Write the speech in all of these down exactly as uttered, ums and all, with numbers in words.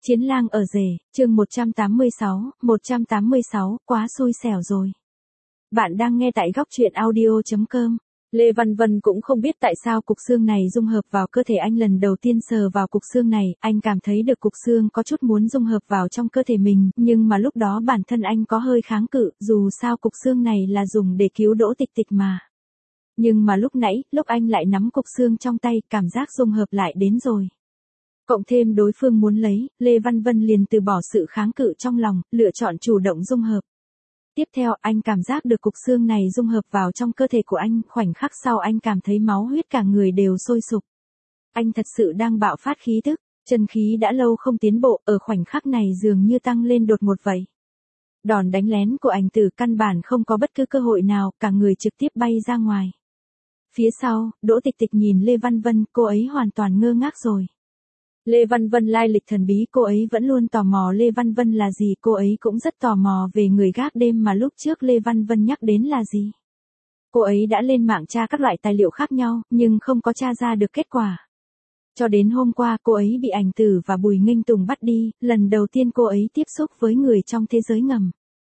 Chiến lang ở rể, chương một trăm tám mươi sáu, một trăm tám mươi sáu, quá xui xẻo rồi. Bạn đang nghe tại góc truyện audio chấm com. Lê Văn Vân cũng không biết tại sao cục xương này dung hợp vào cơ thể anh, lần đầu tiên sờ vào cục xương này, anh cảm thấy được cục xương có chút muốn dung hợp vào trong cơ thể mình, nhưng mà lúc đó bản thân anh có hơi kháng cự, dù sao cục xương này là dùng để cứu Đỗ Tịch Tịch mà. Nhưng mà lúc nãy, lúc anh lại nắm cục xương trong tay, cảm giác dung hợp lại đến rồi. Cộng thêm đối phương muốn lấy, Lê Văn Vân liền từ bỏ sự kháng cự trong lòng, lựa chọn chủ động dung hợp. Tiếp theo, anh cảm giác được cục xương này dung hợp vào trong cơ thể của anh, khoảnh khắc sau anh cảm thấy máu huyết cả người đều sôi sục. Anh thật sự đang bạo phát khí tức, chân khí đã lâu không tiến bộ, ở khoảnh khắc này dường như tăng lên đột ngột vậy. Đòn đánh lén của anh từ căn bản không có bất cứ cơ hội nào, cả người trực tiếp bay ra ngoài. Phía sau, Đỗ Tịch Tịch nhìn Lê Văn Vân, cô ấy hoàn toàn ngơ ngác rồi. Lê Văn Vân lai lịch thần bí, cô ấy vẫn luôn tò mò Lê Văn Vân là gì, cô ấy cũng rất tò mò về người gác đêm mà lúc trước Lê Văn Vân nhắc đến là gì. Cô ấy đã lên mạng tra các loại tài liệu khác nhau, nhưng không có tra ra được kết quả. Cho đến hôm qua cô ấy bị Ảnh Tử và Bùi Nghênh Tùng bắt đi, lần đầu tiên cô ấy tiếp xúc với người trong thế giới ngầm.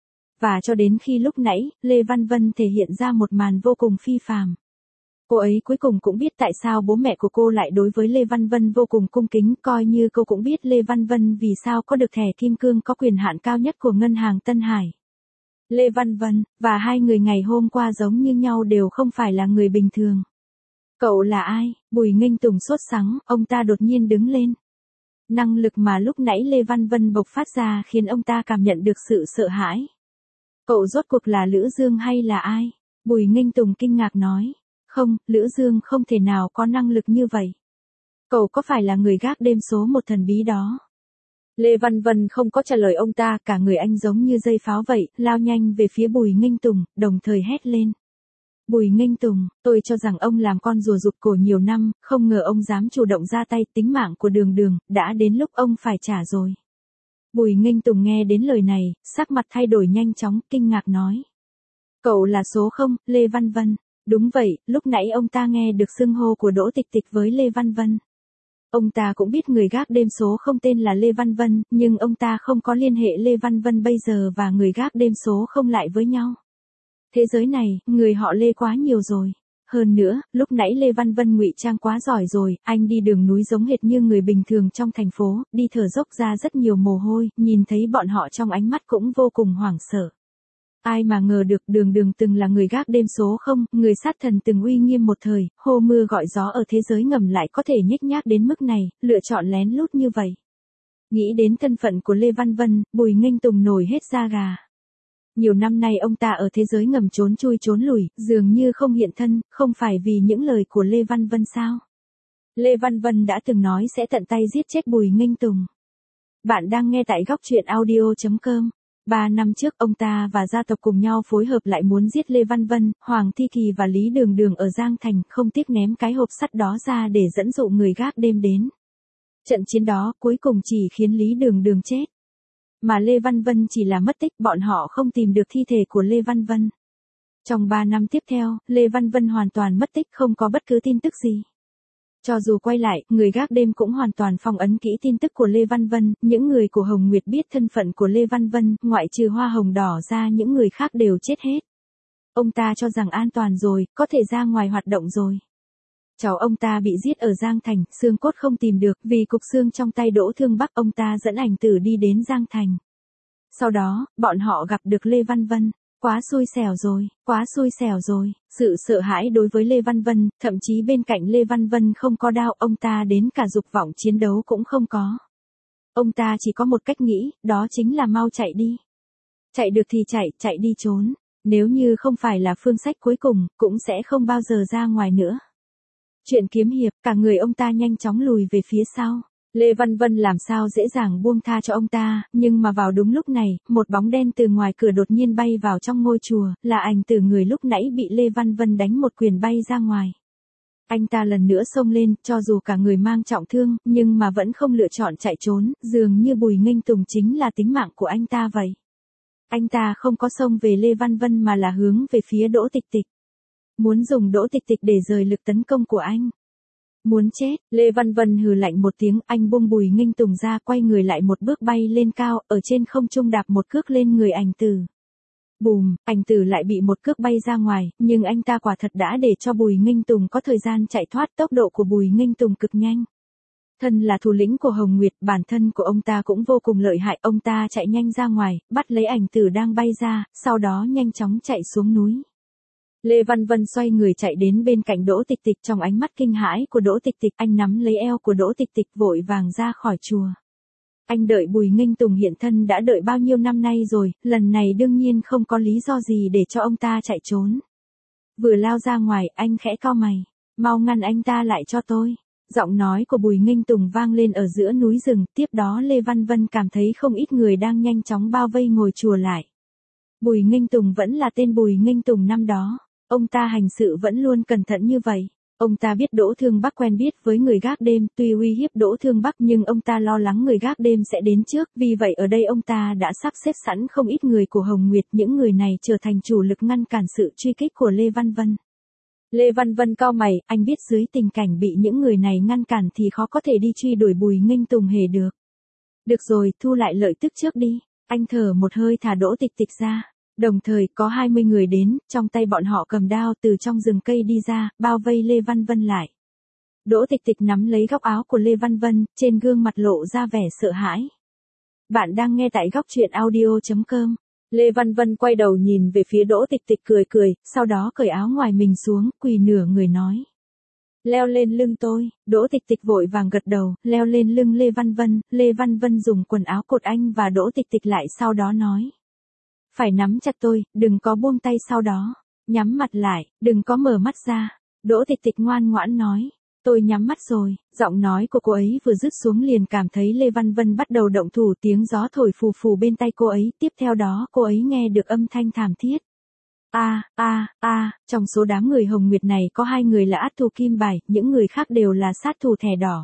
Và cho đến khi lúc nãy, Lê Văn Vân thể hiện ra một màn vô cùng phi phàm. Cô ấy cuối cùng cũng biết tại sao bố mẹ của cô lại đối với Lê Văn Vân vô cùng cung kính, coi như cô cũng biết Lê Văn Vân vì sao có được thẻ kim cương có quyền hạn cao nhất của ngân hàng Tân Hải. Lê Văn Vân, và hai người ngày hôm qua giống như nhau, đều không phải là người bình thường. Cậu là ai? Bùi Nghênh Tùng sốt sắng, ông ta đột nhiên đứng lên. Năng lực mà lúc nãy Lê Văn Vân bộc phát ra khiến ông ta cảm nhận được sự sợ hãi. Cậu rốt cuộc là Lữ Dương hay là ai? Bùi Nghênh Tùng kinh ngạc nói. Không, Lữ Dương không thể nào có năng lực như vậy. Cậu có phải là người gác đêm số một thần bí đó? Lê Văn Vân không có trả lời ông ta, cả người anh giống như dây pháo vậy, lao nhanh về phía Bùi Nghênh Tùng, đồng thời hét lên. Bùi Nghênh Tùng, tôi cho rằng ông làm con rùa rụt cổ nhiều năm, không ngờ ông dám chủ động ra tay, tính mạng của Đường Đường, đã đến lúc ông phải trả rồi. Bùi Nghênh Tùng nghe đến lời này, sắc mặt thay đổi nhanh chóng, kinh ngạc nói. Cậu là số không, Lê Văn Vân. Đúng vậy, lúc nãy ông ta nghe được xưng hô của Đỗ Tịch Tịch với Lê Văn Vân. Ông ta cũng biết người gác đêm số không tên là Lê Văn Vân, nhưng ông ta không có liên hệ Lê Văn Vân bây giờ và người gác đêm số không lại với nhau. Thế giới này, người họ Lê quá nhiều rồi. Hơn nữa, lúc nãy Lê Văn Vân ngụy trang quá giỏi rồi, anh đi đường núi giống hệt như người bình thường trong thành phố, đi thở dốc ra rất nhiều mồ hôi, nhìn thấy bọn họ trong ánh mắt cũng vô cùng hoảng sợ. Ai mà ngờ được Đường Đường từng là người gác đêm số không, người sát thần từng uy nghiêm một thời, hô mưa gọi gió ở thế giới ngầm lại có thể nhếch nhác đến mức này, lựa chọn lén lút như vậy. Nghĩ đến thân phận của Lê Văn Vân, Bùi Nghênh Tùng nổi hết da gà. Nhiều năm nay ông ta ở thế giới ngầm trốn chui trốn lủi, dường như không hiện thân, không phải vì những lời của Lê Văn Vân sao? Lê Văn Vân đã từng nói sẽ tận tay giết chết Bùi Nghênh Tùng. Bạn đang nghe tại góc truyện audio chấm com. Ba năm trước ông ta và gia tộc cùng nhau phối hợp lại muốn giết Lê Văn Vân, Hoàng Thi Kỳ và Lý Đường Đường ở Giang Thành, không tiếc ném cái hộp sắt đó ra để dẫn dụ người gác đêm đến. Trận chiến đó cuối cùng chỉ khiến Lý Đường Đường chết. Mà Lê Văn Vân chỉ là mất tích, bọn họ không tìm được thi thể của Lê Văn Vân. Trong ba năm tiếp theo, Lê Văn Vân hoàn toàn mất tích, không có bất cứ tin tức gì. Cho dù quay lại, người gác đêm cũng hoàn toàn phong ấn kỹ tin tức của Lê Văn Vân, những người của Hồng Nguyệt biết thân phận của Lê Văn Vân, ngoại trừ Hoa Hồng Đỏ ra những người khác đều chết hết. Ông ta cho rằng an toàn rồi, có thể ra ngoài hoạt động rồi. Cháu ông ta bị giết ở Giang Thành, xương cốt không tìm được, vì cục xương trong tay Đỗ Thương Bắc, ông ta dẫn Ảnh Tử đi đến Giang Thành. Sau đó, bọn họ gặp được Lê Văn Vân. Quá xui xẻo rồi, quá xui xẻo rồi, sự sợ hãi đối với Lê Văn Vân, thậm chí bên cạnh Lê Văn Vân không có đao, ông ta đến cả dục vọng chiến đấu cũng không có. Ông ta chỉ có một cách nghĩ, đó chính là mau chạy đi. Chạy được thì chạy, chạy đi trốn, nếu như không phải là phương sách cuối cùng, cũng sẽ không bao giờ ra ngoài nữa. Chuyện kiếm hiệp, cả người ông ta nhanh chóng lùi về phía sau. Lê Văn Vân làm sao dễ dàng buông tha cho ông ta, nhưng mà vào đúng lúc này, một bóng đen từ ngoài cửa đột nhiên bay vào trong ngôi chùa, là Ảnh Tử, người lúc nãy bị Lê Văn Vân đánh một quyền bay ra ngoài. Anh ta lần nữa xông lên, cho dù cả người mang trọng thương, nhưng mà vẫn không lựa chọn chạy trốn, dường như Bùi Nghênh Tùng chính là tính mạng của anh ta vậy. Anh ta không có xông về Lê Văn Vân mà là hướng về phía Đỗ Tịch Tịch. Muốn dùng Đỗ Tịch Tịch để rời lực tấn công của anh. Muốn chết, Lê Văn Vân hừ lạnh một tiếng, anh buông Bùi Nghinh Tùng ra, quay người lại một bước bay lên cao, ở trên không trung đạp một cước lên người Ảnh Tử. Bùm, Ảnh Tử lại bị một cước bay ra ngoài, nhưng anh ta quả thật đã để cho Bùi Nghinh Tùng có thời gian chạy thoát, tốc độ của Bùi Nghinh Tùng cực nhanh. Thân là thủ lĩnh của Hồng Nguyệt, bản thân của ông ta cũng vô cùng lợi hại, ông ta chạy nhanh ra ngoài, bắt lấy Ảnh Tử đang bay ra, sau đó nhanh chóng chạy xuống núi. Lê Văn Vân xoay người chạy đến bên cạnh Đỗ Tịch Tịch, trong ánh mắt kinh hãi của Đỗ Tịch Tịch, anh nắm lấy eo của Đỗ Tịch Tịch vội vàng ra khỏi chùa. Anh đợi Bùi Nghinh Tùng hiện thân đã đợi bao nhiêu năm nay rồi, lần này đương nhiên không có lý do gì để cho ông ta chạy trốn. Vừa lao ra ngoài, anh khẽ cau mày, mau ngăn anh ta lại cho tôi. Giọng nói của Bùi Nghinh Tùng vang lên ở giữa núi rừng, tiếp đó Lê Văn Vân cảm thấy không ít người đang nhanh chóng bao vây ngồi chùa lại. Bùi Nghinh Tùng vẫn là tên Bùi Nghinh Tùng năm đó, ông ta hành sự vẫn luôn cẩn thận như vậy. Ông ta biết Đỗ Thương Bắc quen biết với người gác đêm, tuy uy hiếp Đỗ Thương Bắc nhưng ông ta lo lắng người gác đêm sẽ đến trước, vì vậy ở đây ông ta đã sắp xếp sẵn không ít người của Hồng Nguyệt, những người này trở thành chủ lực ngăn cản sự truy kích của Lê Văn Vân. Lê Văn Vân cau mày, anh biết dưới tình cảnh bị những người này ngăn cản thì khó có thể đi truy đuổi Bùi Nghinh Tùng hề được. Được rồi, thu lại lợi tức trước đi. Anh thở một hơi thả Đỗ Tịch Tịch ra. Đồng thời có hai mươi người đến, trong tay bọn họ cầm đao từ trong rừng cây đi ra, bao vây Lê Văn Vân lại. Đỗ Tịch Tịch nắm lấy góc áo của Lê Văn Vân, trên gương mặt lộ ra vẻ sợ hãi. Bạn đang nghe tại góc truyện audio chấm com. Lê Văn Vân quay đầu nhìn về phía Đỗ Tịch Tịch cười cười, sau đó cởi áo ngoài mình xuống, quỳ nửa người nói. Leo lên lưng tôi, Đỗ Tịch Tịch vội vàng gật đầu, leo lên lưng Lê Văn Vân, Lê Văn Vân dùng quần áo cột anh và Đỗ Tịch Tịch lại sau đó nói. Phải nắm chặt tôi, đừng có buông tay sau đó, nhắm mặt lại, đừng có mở mắt ra, Đỗ Tịch Tịch ngoan ngoãn nói. Tôi nhắm mắt rồi, giọng nói của cô ấy vừa dứt xuống liền cảm thấy Lê Văn Vân bắt đầu động thủ, tiếng gió thổi phù phù bên tay cô ấy, tiếp theo đó cô ấy nghe được âm thanh thảm thiết. A, a, a, trong số đám người Hồng Nguyệt này có hai người là át thủ kim bài, những người khác đều là sát thủ thẻ đỏ.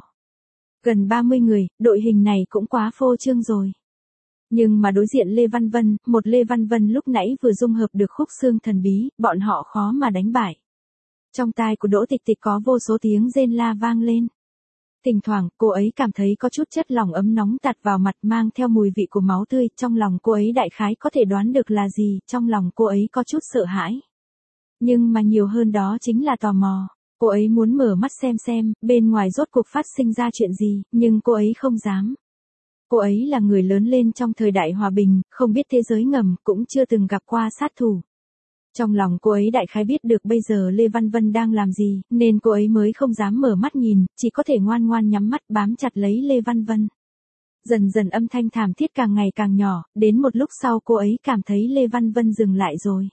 Gần ba mươi người, đội hình này cũng quá phô trương rồi. Nhưng mà đối diện Lê Văn Vân, một Lê Văn Vân lúc nãy vừa dung hợp được khúc xương thần bí, bọn họ khó mà đánh bại. Trong tai của Đỗ Tịch Tịch có vô số tiếng rên la vang lên. Thỉnh thoảng, cô ấy cảm thấy có chút chất lỏng ấm nóng tạt vào mặt mang theo mùi vị của máu tươi, trong lòng cô ấy đại khái có thể đoán được là gì, trong lòng cô ấy có chút sợ hãi. Nhưng mà nhiều hơn đó chính là tò mò, cô ấy muốn mở mắt xem xem, bên ngoài rốt cuộc phát sinh ra chuyện gì, nhưng cô ấy không dám. Cô ấy là người lớn lên trong thời đại hòa bình, không biết thế giới ngầm, cũng chưa từng gặp qua sát thủ. Trong lòng cô ấy đại khái biết được bây giờ Lê Văn Vân đang làm gì, nên cô ấy mới không dám mở mắt nhìn, chỉ có thể ngoan ngoan nhắm mắt bám chặt lấy Lê Văn Vân. Dần dần âm thanh thảm thiết càng ngày càng nhỏ, đến một lúc sau cô ấy cảm thấy Lê Văn Vân dừng lại rồi.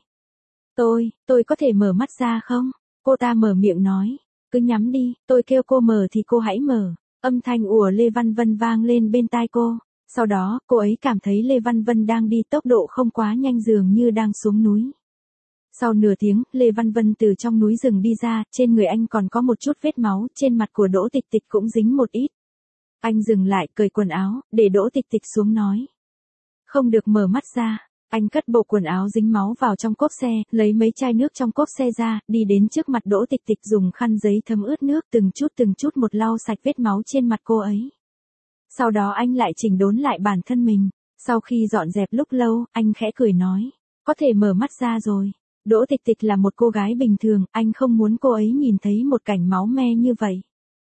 Tôi, tôi có thể mở mắt ra không? Cô ta mở miệng nói, cứ nhắm đi, tôi kêu cô mở thì cô hãy mở. Âm thanh của Lê Văn Vân vang lên bên tai cô. Sau đó, cô ấy cảm thấy Lê Văn Vân đang đi tốc độ không quá nhanh dường như đang xuống núi. Sau nửa tiếng, Lê Văn Vân từ trong núi rừng đi ra, trên người anh còn có một chút vết máu, trên mặt của Đỗ Tịch Tịch cũng dính một ít. Anh dừng lại, cởi quần áo, để Đỗ Tịch Tịch xuống nói. Không được mở mắt ra. Anh cất bộ quần áo dính máu vào trong cốp xe, lấy mấy chai nước trong cốp xe ra, đi đến trước mặt Đỗ Tịch Tịch dùng khăn giấy thấm ướt nước từng chút từng chút một lau sạch vết máu trên mặt cô ấy. Sau đó anh lại chỉnh đốn lại bản thân mình. Sau khi dọn dẹp lúc lâu, anh khẽ cười nói. Có thể mở mắt ra rồi. Đỗ Tịch Tịch là một cô gái bình thường, anh không muốn cô ấy nhìn thấy một cảnh máu me như vậy.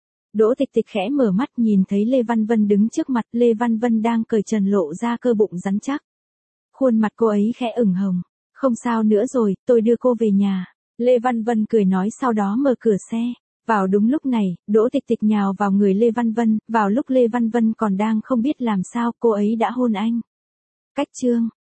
Đỗ Tịch Tịch khẽ mở mắt nhìn thấy Lê Văn Vân đứng trước mặt, Lê Văn Vân đang cởi trần lộ ra cơ bụng rắn chắc. Khuôn mặt cô ấy khẽ ửng hồng. Không sao nữa rồi, tôi đưa cô về nhà. Lê Văn Vân cười nói sau đó mở cửa xe. Vào đúng lúc này, Đỗ Tịch Tịch nhào vào người Lê Văn Vân, vào lúc Lê Văn Vân còn đang không biết làm sao cô ấy đã hôn anh. Cách chương.